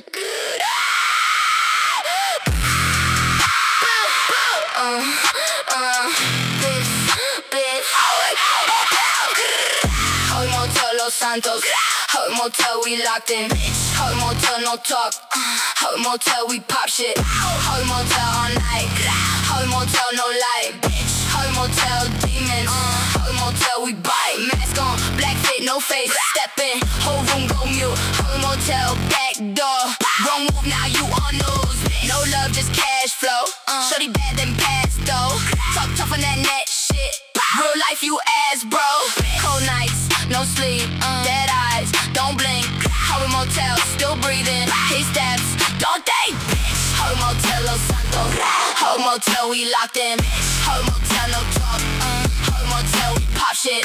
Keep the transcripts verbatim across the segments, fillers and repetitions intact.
Uh, uh, this, bitch. Hoy Motel Los Santos. Hoy Motel, we locked in. Hoy Motel, no talk. Hoy Motel, we pop shit. Hoy Motel all night. Hoy Motel, no light. Hoy Motel, demons. Hoy Motel, we bite. Mask on, black fit, no face. Step in, whole room go mute. Hoy Motel, back door. Wrong move, now you on news. No love, just cash flow. Shorty bad, then pass though. Talk tough on that net shit. Real life, you ass, bro. Cold nights, no sleep. Dead eyes, don't blink. Hoy Motel, still breathing. His steps, don't think. Hoy Motel, Los Santos. Hoy Motel, we locked in. Hoy Motel, no talk. Hoy Motel, we pop shit.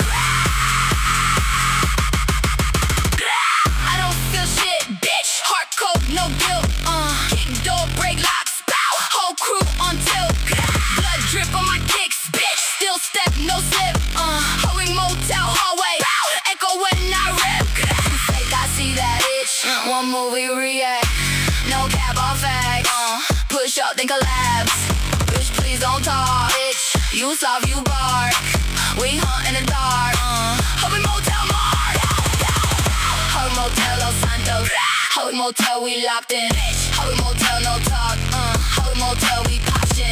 I don't feel shit, bitch. Heart cold, no guilt. Uh, kick door, break locks. Bow, whole crew on tilt. Blood drip on my kicks, bitch. Still step, no slip. Uh, Hoy Motel hallway. Bow, echo when I rip. You fake, I see that itch. One movie react. No cap on fact. Uh, push up, then collapse. Bitch, please don't talk. Bitch, you soft, you bark. We hunt in the dark. Uh, Hoy Motel mark. Hoy Motel Los Santos. Hoy Motel, we locked in. Hoy Motel, no talk. Uh, Hoy Motel, we pop shit.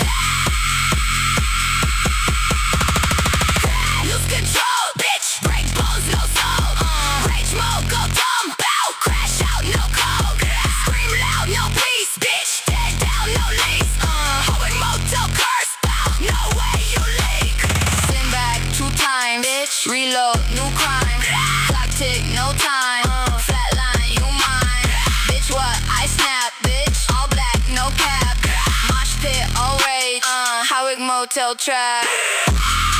Lose control, bitch. Break bones, no soul. Uh, rage mode, go dumb. Bow, crash out, no coke. Scream loud, no peace, bitch. Dead down, no lease. Uh, Hoy Motel curse. Bow, no way you leak. Send back two times, bitch. Reload, new crime. Clock tick, no time. Uh, flatline, you mine. Bitch, what? I snap, bitch. All black, no cap. Mosh pit, all rage. Uh, Hoy Motel trap.